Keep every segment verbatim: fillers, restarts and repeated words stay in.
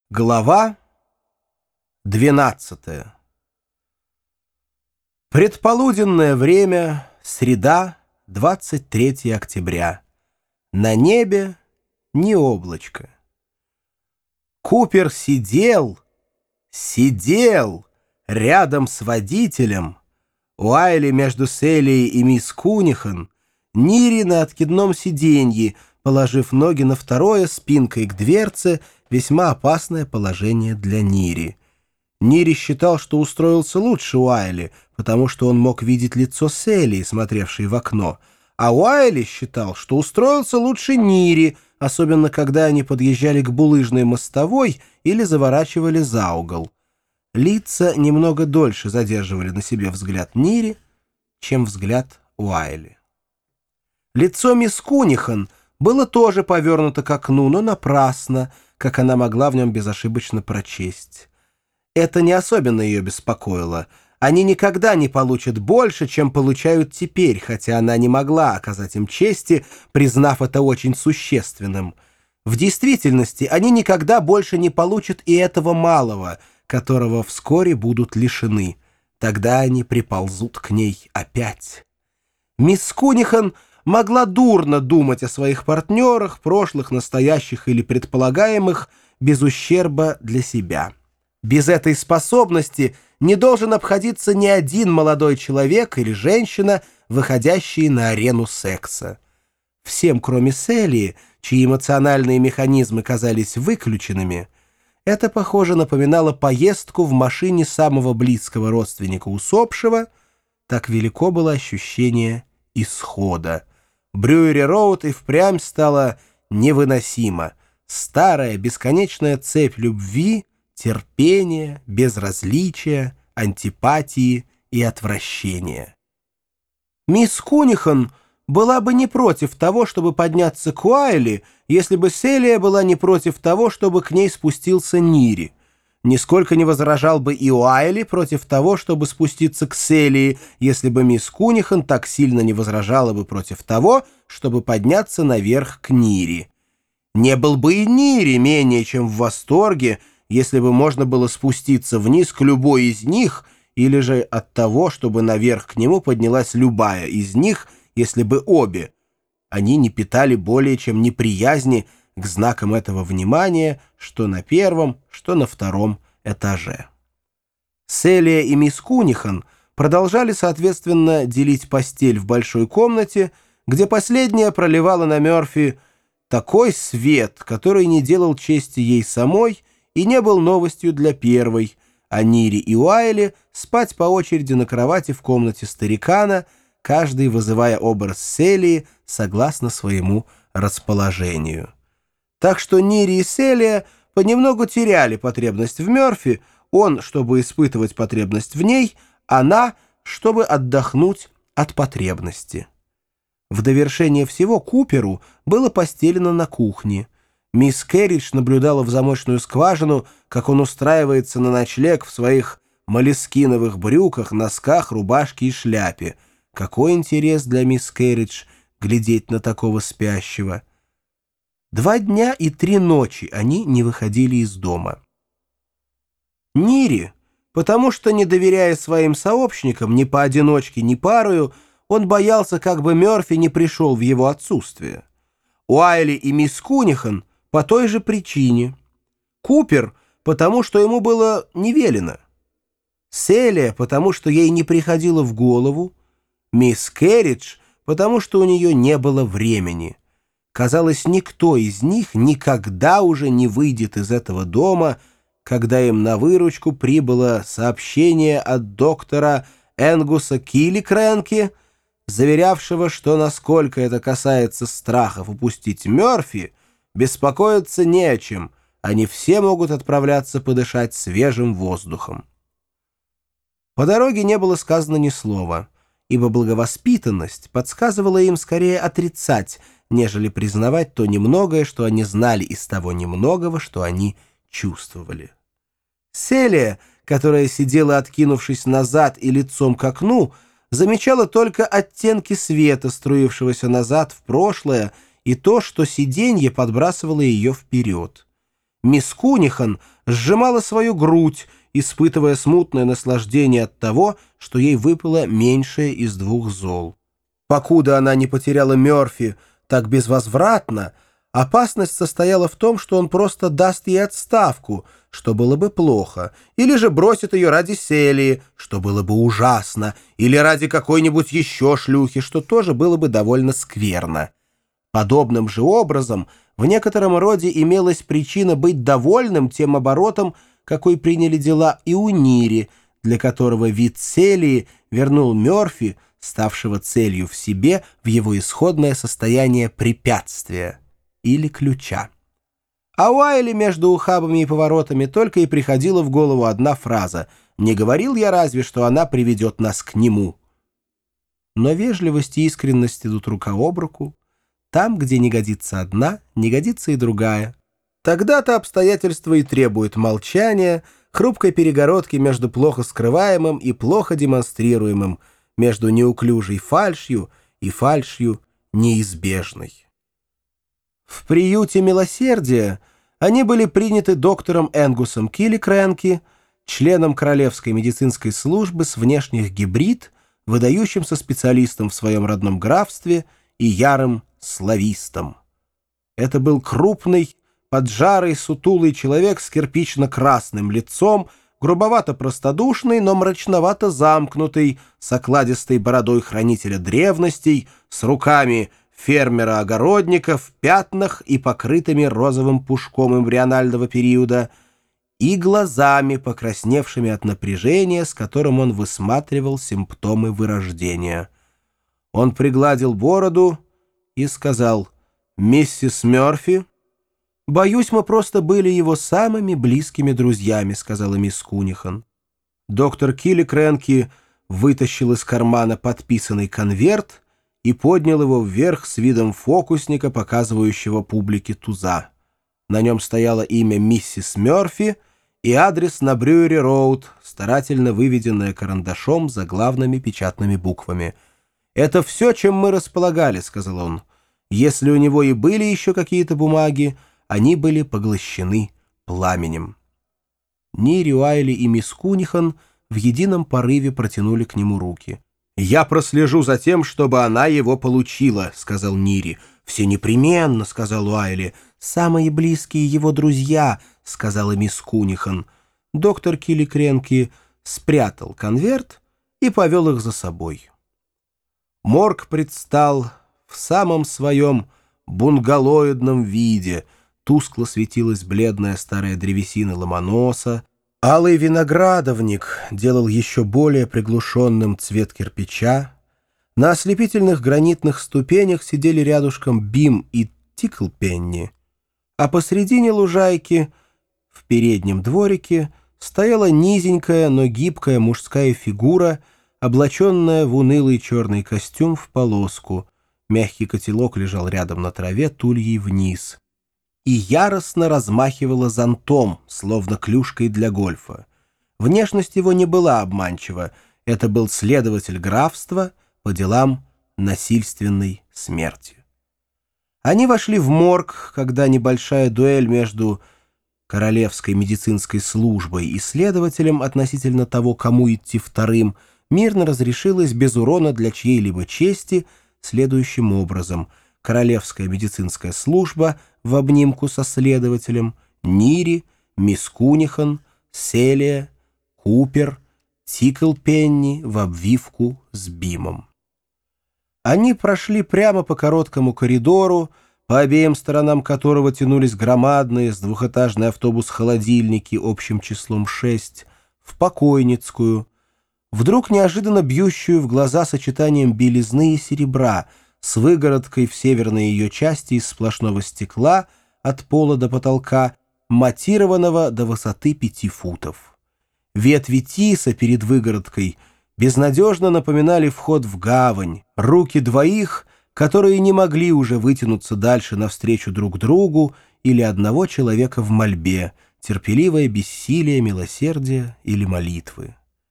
Глава двенадцатая. Предполуденное время, среда, двадцать третьего октября. На небе ни облачко. Купер сидел, сидел рядом с водителем, Уайли между Селией и мисс Кунихан, Нири на откидном сиденье, положив ноги на второе спинкой к дверце, весьма опасное положение для Нири. Нири считал, что устроился лучше Уайли, потому что он мог видеть лицо Селии, смотревшей в окно, а Уайли считал, что устроился лучше Нири, особенно когда они подъезжали к булыжной мостовой или заворачивали за угол. Лица немного дольше задерживали на себе взгляд Нири, чем взгляд Уайли. Лицо мисс Кунихан было тоже повернуто к окну, но напрасно, как она могла в нем безошибочно прочесть. Это не особенно ее беспокоило. Они никогда не получат больше, чем получают теперь, хотя она не могла оказать им чести, признав это очень существенным. В действительности они никогда больше не получат и этого малого, которого вскоре будут лишены. Тогда они приползут к ней опять. Мисс Кунихан могла дурно думать о своих партнерах, прошлых, настоящих или предполагаемых, без ущерба для себя. Без этой способности не должен обходиться ни один молодой человек или женщина, выходящие на арену секса. Всем, кроме Селии, чьи эмоциональные механизмы казались выключенными, это, похоже, напоминало поездку в машине самого близкого родственника усопшего, так велико было ощущение исхода. Брюери-Роуд и впрямь стала невыносима. Старая бесконечная цепь любви, терпения, безразличия, антипатии и отвращения. Мисс Кунихан была бы не против того, чтобы подняться к Уайли, если бы Селия была не против того, чтобы к ней спустился Нири. Нисколько не возражал бы и Уайли против того, чтобы спуститься к Селии, если бы мисс Кунихан так сильно не возражала бы против того, чтобы подняться наверх к Нири. Не был бы и Нири менее чем в восторге, если бы можно было спуститься вниз к любой из них, или же от того, чтобы наверх к нему поднялась любая из них, если бы обе. Они не питали более чем неприязни к знакам этого внимания, что на первом, что на втором этаже. Селия и мисс Кунихан продолжали, соответственно, делить постель в большой комнате, где последняя проливала на Мёрфи такой свет, который не делал чести ей самой и не был новостью для первой, а Нири и Уайли спать по очереди на кровати в комнате старикана, каждый вызывая образ Селии согласно своему расположению. Так что Нири и Селия понемногу теряли потребность в Мёрфи, он, чтобы испытывать потребность в ней, она, чтобы отдохнуть от потребности. В довершение всего Куперу было постелено на кухне. Мисс Керридж наблюдала в замочную скважину, как он устраивается на ночлег в своих молескиновых брюках, носках, рубашке и шляпе. Какой интерес для мисс Керридж глядеть на такого спящего! Два дня и три ночи они не выходили из дома. Нири, потому что, не доверяя своим сообщникам ни поодиночке, ни парою, он боялся, как бы Мёрфи не пришел в его отсутствие. Уайли и мисс Кунихан по той же причине. Купер, потому что ему было не велено. Селия, потому что ей не приходило в голову. Мисс Керридж, потому что у нее не было времени. Казалось, никто из них никогда уже не выйдет из этого дома, когда им на выручку прибыло сообщение от доктора Энгуса Килликрэнки, заверявшего, что, насколько это касается страхов упустить Мёрфи, беспокоиться не о чем, они все могут отправляться подышать свежим воздухом. По дороге не было сказано ни слова, ибо благовоспитанность подсказывала им скорее отрицать, нежели признавать то немногое, что они знали, из того немногого, что они чувствовали. Селия, которая сидела, откинувшись назад и лицом к окну, замечала только оттенки света, струившегося назад в прошлое, и то, что сиденье подбрасывало ее вперед. Мисс Кунихан сжимала свою грудь, испытывая смутное наслаждение от того, что ей выпало меньшее из двух зол. Покуда она не потеряла Мёрфи так безвозвратно, опасность состояла в том, что он просто даст ей отставку, что было бы плохо, или же бросит ее ради Селии, что было бы ужасно, или ради какой-нибудь еще шлюхи, что тоже было бы довольно скверно. Подобным же образом в некотором роде имелась причина быть довольным тем оборотом, какой приняли дела и у Нири, для которого вид Селии вернул Мёрфи, ставшего целью в себе, в его исходное состояние препятствия или ключа. А Уайли между ухабами и поворотами только и приходила в голову одна фраза: «Не говорил я разве, что она приведет нас к нему». Но вежливость и искренность идут рука об руку. Там, где не годится одна, не годится и другая. Тогда-то обстоятельства и требуют молчания, хрупкой перегородки между плохо скрываемым и плохо демонстрируемым, между неуклюжей фальшью и фальшью неизбежной. В приюте милосердия они были приняты доктором Энгусом Килликрэнки, членом Королевской медицинской службы с внешних гибрид, выдающимся специалистом в своем родном графстве и ярым славистом. Это был крупный, поджарый, сутулый человек с кирпично-красным лицом, грубовато-простодушный, но мрачновато замкнутый, с окладистой бородой хранителя древностей, с руками фермера-огородника в пятнах и покрытыми розовым пушком эмбрионального периода, и глазами, покрасневшими от напряжения, с которым он высматривал симптомы вырождения. Он пригладил бороду и сказал: «Миссис Мёрфи?» «Боюсь, мы просто были его самыми близкими друзьями», — сказала мисс Кунихан. Доктор Килликрэнки вытащил из кармана подписанный конверт и поднял его вверх с видом фокусника, показывающего публике туза. На нем стояло имя миссис Мёрфи и адрес на Брюери-роуд, старательно выведенное карандашом заглавными печатными буквами. «Это все, чем мы располагали», — сказал он. «Если у него и были еще какие-то бумаги, они были поглощены пламенем». Нири, Уайли и мисс Кунихан в едином порыве протянули к нему руки. «Я прослежу за тем, чтобы она его получила», — сказал Нири. «Все непременно», — сказал Уайли. «Самые близкие его друзья», — сказала мисс Кунихан. Доктор Килликрэнки спрятал конверт и повел их за собой. Морг предстал в самом своем бунгалоидном виде. Тускло светилась бледная старая древесина ломоноса. Алый виноградовник делал еще более приглушенным цвет кирпича. На ослепительных гранитных ступенях сидели рядышком Бим и Тиклпенни, а посредине лужайки, в переднем дворике, стояла низенькая, но гибкая мужская фигура, облаченная в унылый черный костюм в полоску. Мягкий котелок лежал рядом на траве, тульей вниз, и яростно размахивала зонтом, словно клюшкой для гольфа. Внешность его не была обманчива. Это был следователь графства по делам насильственной смерти. Они вошли в морг, когда небольшая дуэль между Королевской медицинской службой и следователем относительно того, кому идти вторым, мирно разрешилась без урона для чьей-либо чести следующим образом. Королевская медицинская служба в обнимку со следователем, Нири, мисс Кунихан, Селия, Купер, Тиклпенни в обвивку с Бимом. Они прошли прямо по короткому коридору, по обеим сторонам которого тянулись громадные с двухэтажный автобус-холодильники общим числом шесть, в покойницкую, вдруг неожиданно бьющую в глаза сочетанием белизны и серебра, с выгородкой в северной ее части из сплошного стекла от пола до потолка, матированного до высоты пяти футов. Ветви тиса перед выгородкой безнадежно напоминали вход в гавань, руки двоих, которые не могли уже вытянуться дальше навстречу друг другу, или одного человека в мольбе, терпеливое бессилие, милосердия или молитвы.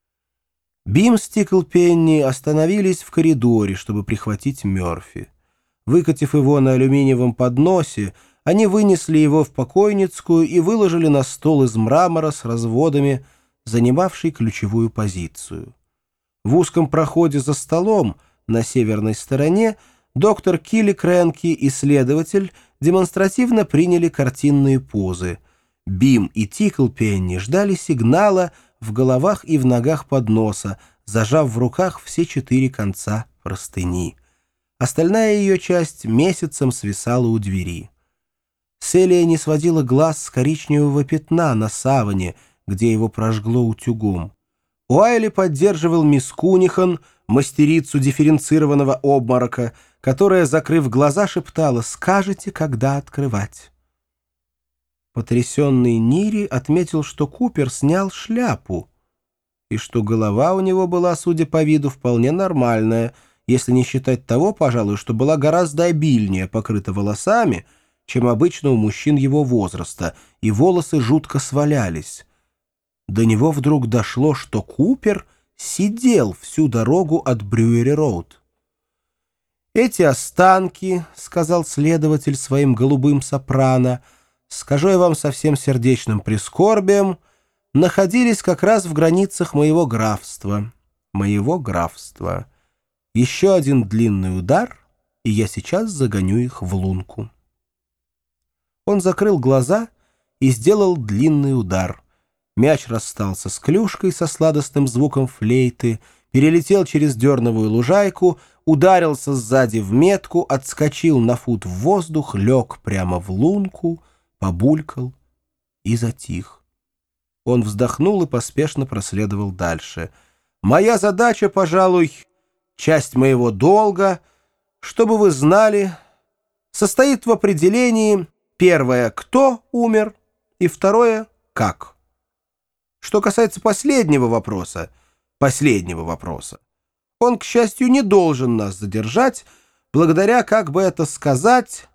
Бим с Тиклпенни остановились в коридоре, чтобы прихватить Мёрфи. Выкатив его на алюминиевом подносе, они вынесли его в покойницкую и выложили на стол из мрамора с разводами, занимавший ключевую позицию. В узком проходе за столом на северной стороне доктор Килли-Крэнки и следователь демонстративно приняли картинные позы. Бим и Тиклпенни ждали сигнала в головах и в ногах подноса, зажав в руках все четыре конца простыни. Остальная ее часть месяцем свисала у двери. Селия не сводила глаз с коричневого пятна на саване, где его прожгло утюгом. Уайли поддерживал мисс Кунихан, мастерицу дифференцированного обморока, которая, закрыв глаза, шептала «Скажете, когда открывать?». Потрясенный Нири отметил, что Купер снял шляпу, и что голова у него была, судя по виду, вполне нормальная, если не считать того, пожалуй, что была гораздо обильнее покрыта волосами, чем обычно у мужчин его возраста, и волосы жутко свалялись. До него вдруг дошло, что Купер сидел всю дорогу от Брюери-Роуд. «Эти останки, — сказал следователь своим голубым сопрано, — скажу я вам со всем сердечным прискорбием, находились как раз в границах моего графства. Моего графства. Еще один длинный удар, и я сейчас загоню их в лунку». Он закрыл глаза и сделал длинный удар. Мяч расстался с клюшкой со сладостным звуком флейты, перелетел через дерновую лужайку, ударился сзади в метку, отскочил на фут в воздух, лег прямо в лунку, побулькал и затих. Он вздохнул и поспешно проследовал дальше. «Моя задача, пожалуй, часть моего долга, чтобы вы знали, состоит в определении, первое, кто умер, и второе, как. Что касается последнего вопроса, последнего вопроса, он, к счастью, не должен нас задержать, благодаря, как бы это сказать,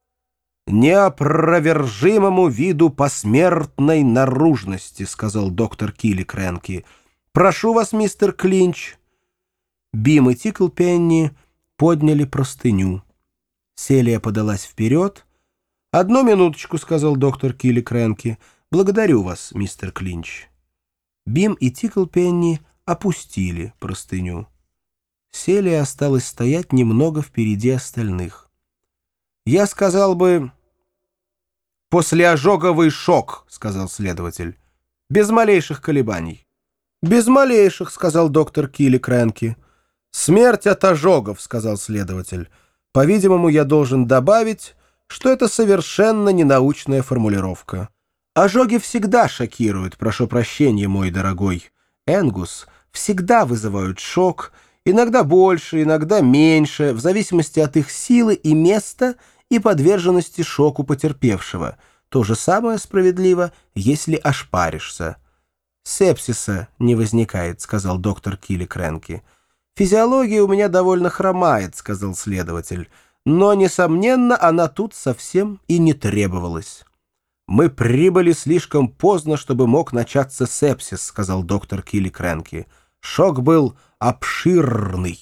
неопровержимому виду посмертной наружности, сказал доктор Килли-Крэнки. Прошу вас, мистер Клинч. Бим и Тиклпенни подняли простыню. Селия подалась вперед. «Одну минуточку», — сказал доктор Килли-Крэнки. «Благодарю вас, мистер Клинч». Бим и Тиклпенни опустили простыню. Селия осталась стоять немного впереди остальных. «Я сказал бы...» «Послеожоговый шок», — сказал следователь. «Без малейших колебаний». «Без малейших», — сказал доктор Килли-Крэнки. «Смерть от ожогов», — сказал следователь. «По-видимому, я должен добавить, что это совершенно ненаучная формулировка. Ожоги всегда шокируют, прошу прощения, мой дорогой Энгус, всегда вызывают шок, иногда больше, иногда меньше, в зависимости от их силы и места и подверженности шоку потерпевшего. То же самое справедливо, если ошпаришься». «Сепсиса не возникает», — сказал доктор Килли-Крэнки. «Физиология у меня довольно хромает», — сказал следователь. «Но, несомненно, она тут совсем и не требовалась». «Мы прибыли слишком поздно, чтобы мог начаться сепсис», — сказал доктор Килли-Крэнки. «Шок был обширный».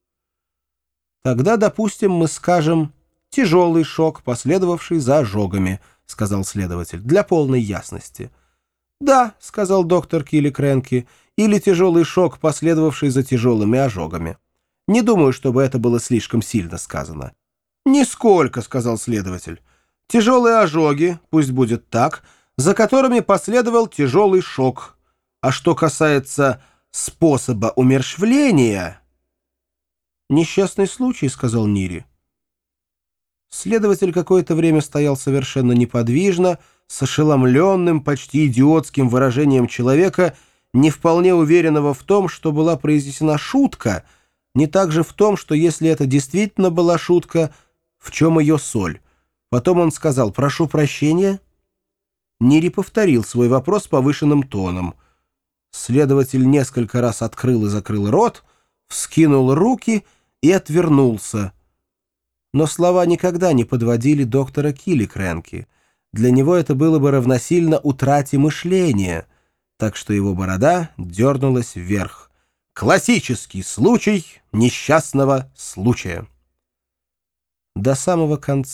«Тогда, допустим, мы скажем тяжелый шок, последовавший за ожогами», — сказал следователь, — «для полной ясности». «Да», — сказал доктор Килли-Крэнки, — «или тяжелый шок, последовавший за тяжелыми ожогами. Не думаю, чтобы это было слишком сильно сказано». «Нисколько», — сказал следователь. «Тяжелые ожоги, пусть будет так, за которыми последовал тяжелый шок. А что касается способа умерщвления...» «Несчастный случай», — сказал Нири. Следователь какое-то время стоял совершенно неподвижно, с ошеломленным, почти идиотским выражением человека, не вполне уверенного в том, что была произнесена шутка, не также в том, что если это действительно была шутка, в чем ее соль. Потом он сказал «прошу прощения». Нири повторил свой вопрос повышенным тоном. Следователь несколько раз открыл и закрыл рот, вскинул руки и отвернулся. Но слова никогда не подводили доктора Килли-Крэнки. Для него это было бы равносильно утрате мышления, так что его борода дернулась вверх. Классический случай несчастного случая. До самого конца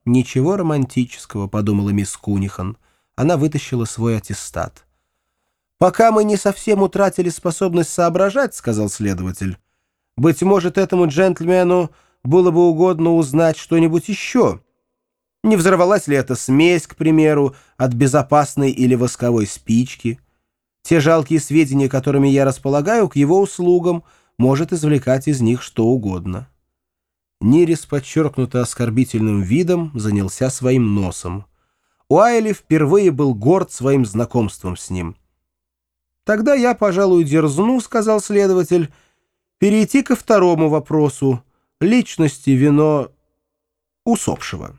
«Ничего романтического», — подумала мисс Кунихан. Она вытащила свой аттестат. «Пока мы не совсем утратили способность соображать», — сказал следователь. «Быть может, этому джентльмену было бы угодно узнать что-нибудь еще. Не взорвалась ли эта смесь, к примеру, от безопасной или восковой спички? Те жалкие сведения, которыми я располагаю, к его услугам, может извлекать из них что угодно». Нири с подчеркнуто оскорбительным видом занялся своим носом. Уайли впервые был горд своим знакомством с ним. «Тогда я, пожалуй, дерзну, — сказал следователь, — перейти ко второму вопросу — личности вино усопшего.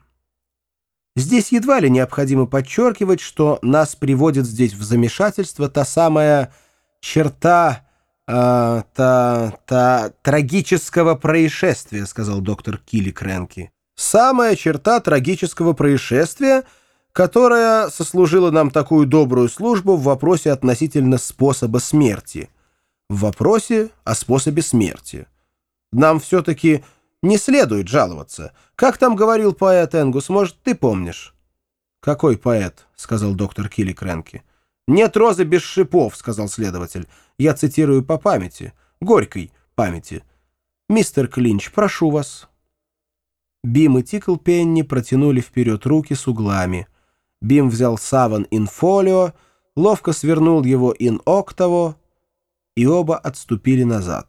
Здесь едва ли необходимо подчеркивать, что нас приводит здесь в замешательство та самая черта... А, та, та, трагического происшествия, — сказал доктор Килли Крэнки. Самая черта трагического происшествия, которая сослужила нам такую добрую службу в вопросе относительно способа смерти. В вопросе о способе смерти. Нам все-таки не следует жаловаться. Как там говорил поэт Энгус, может, ты помнишь? «Какой поэт?» — сказал доктор Килли Крэнки. «Нет розы без шипов», — сказал следователь. «Я цитирую по памяти, горькой памяти. Мистер Клинч, прошу вас». Бим и Тиклпенни протянули вперед руки с углами. Бим взял саван ин фолио, ловко свернул его ин октаво, и оба отступили назад.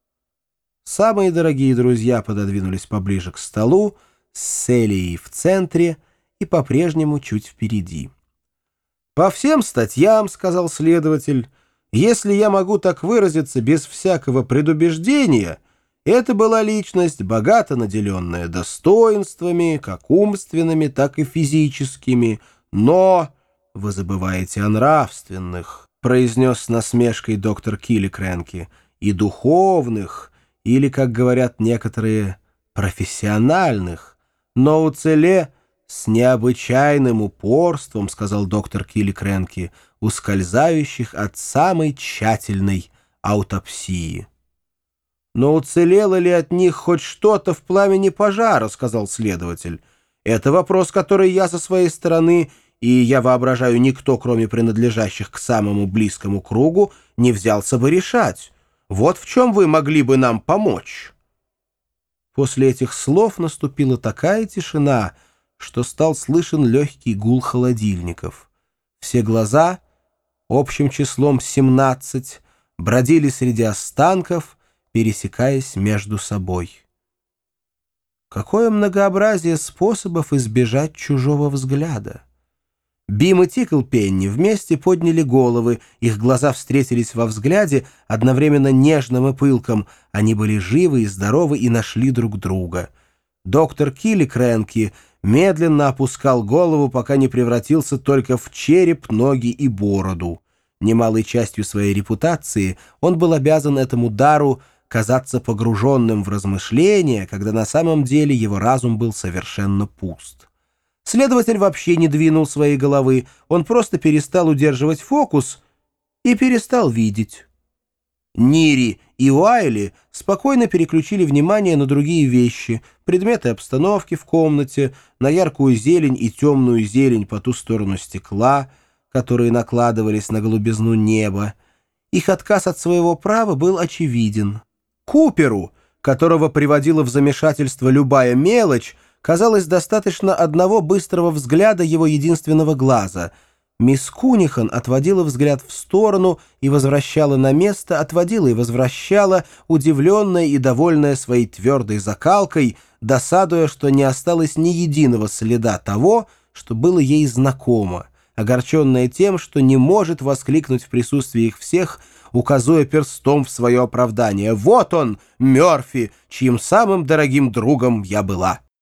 Самые дорогие друзья пододвинулись поближе к столу, с Селией в центре и по-прежнему чуть впереди. «По всем статьям, — сказал следователь, — если я могу так выразиться без всякого предубеждения, это была личность, богато наделенная достоинствами, как умственными, так и физическими, но вы забываете о нравственных, — произнес с насмешкой доктор Килли Крэнки, — и духовных, или, как говорят некоторые, профессиональных, но уцеле... «С необычайным упорством, — сказал доктор Килли Крэнки, — ускользающих от самой тщательной аутопсии». «Но уцелело ли от них хоть что-то в пламени пожара? — сказал следователь. Это вопрос, который я со своей стороны, и я воображаю, никто, кроме принадлежащих к самому близкому кругу, не взялся бы решать. Вот в чем вы могли бы нам помочь». После этих слов наступила такая тишина, что стал слышен легкий гул холодильников. Все глаза, общим числом семнадцать, бродили среди останков, пересекаясь между собой. Какое многообразие способов избежать чужого взгляда! Бим и Тиклпенни вместе подняли головы, их глаза встретились во взгляде, одновременно нежным и пылком. Они были живы и здоровы и нашли друг друга. Доктор Килли Крэнки медленно опускал голову, пока не превратился только в череп, ноги и бороду. Немалой частью своей репутации он был обязан этому дару казаться погруженным в размышления, когда на самом деле его разум был совершенно пуст. Следователь вообще не двинул своей головы, он просто перестал удерживать фокус и перестал видеть. Нири и Уайли спокойно переключили внимание на другие вещи, предметы обстановки в комнате, на яркую зелень и темную зелень по ту сторону стекла, которые накладывались на голубизну неба. Их отказ от своего права был очевиден. Куперу, которого приводила в замешательство любая мелочь, казалось, достаточно одного быстрого взгляда его единственного глаза. Мисс Кунихан отводила взгляд в сторону и возвращала на место, отводила и возвращала, удивленная и довольная своей твердой закалкой, досадуя, что не осталось ни единого следа того, что было ей знакомо, огорченная тем, что не может воскликнуть в присутствии их всех, указывая перстом в свое оправдание: «Вот он, Мёрфи, чьим самым дорогим другом я была».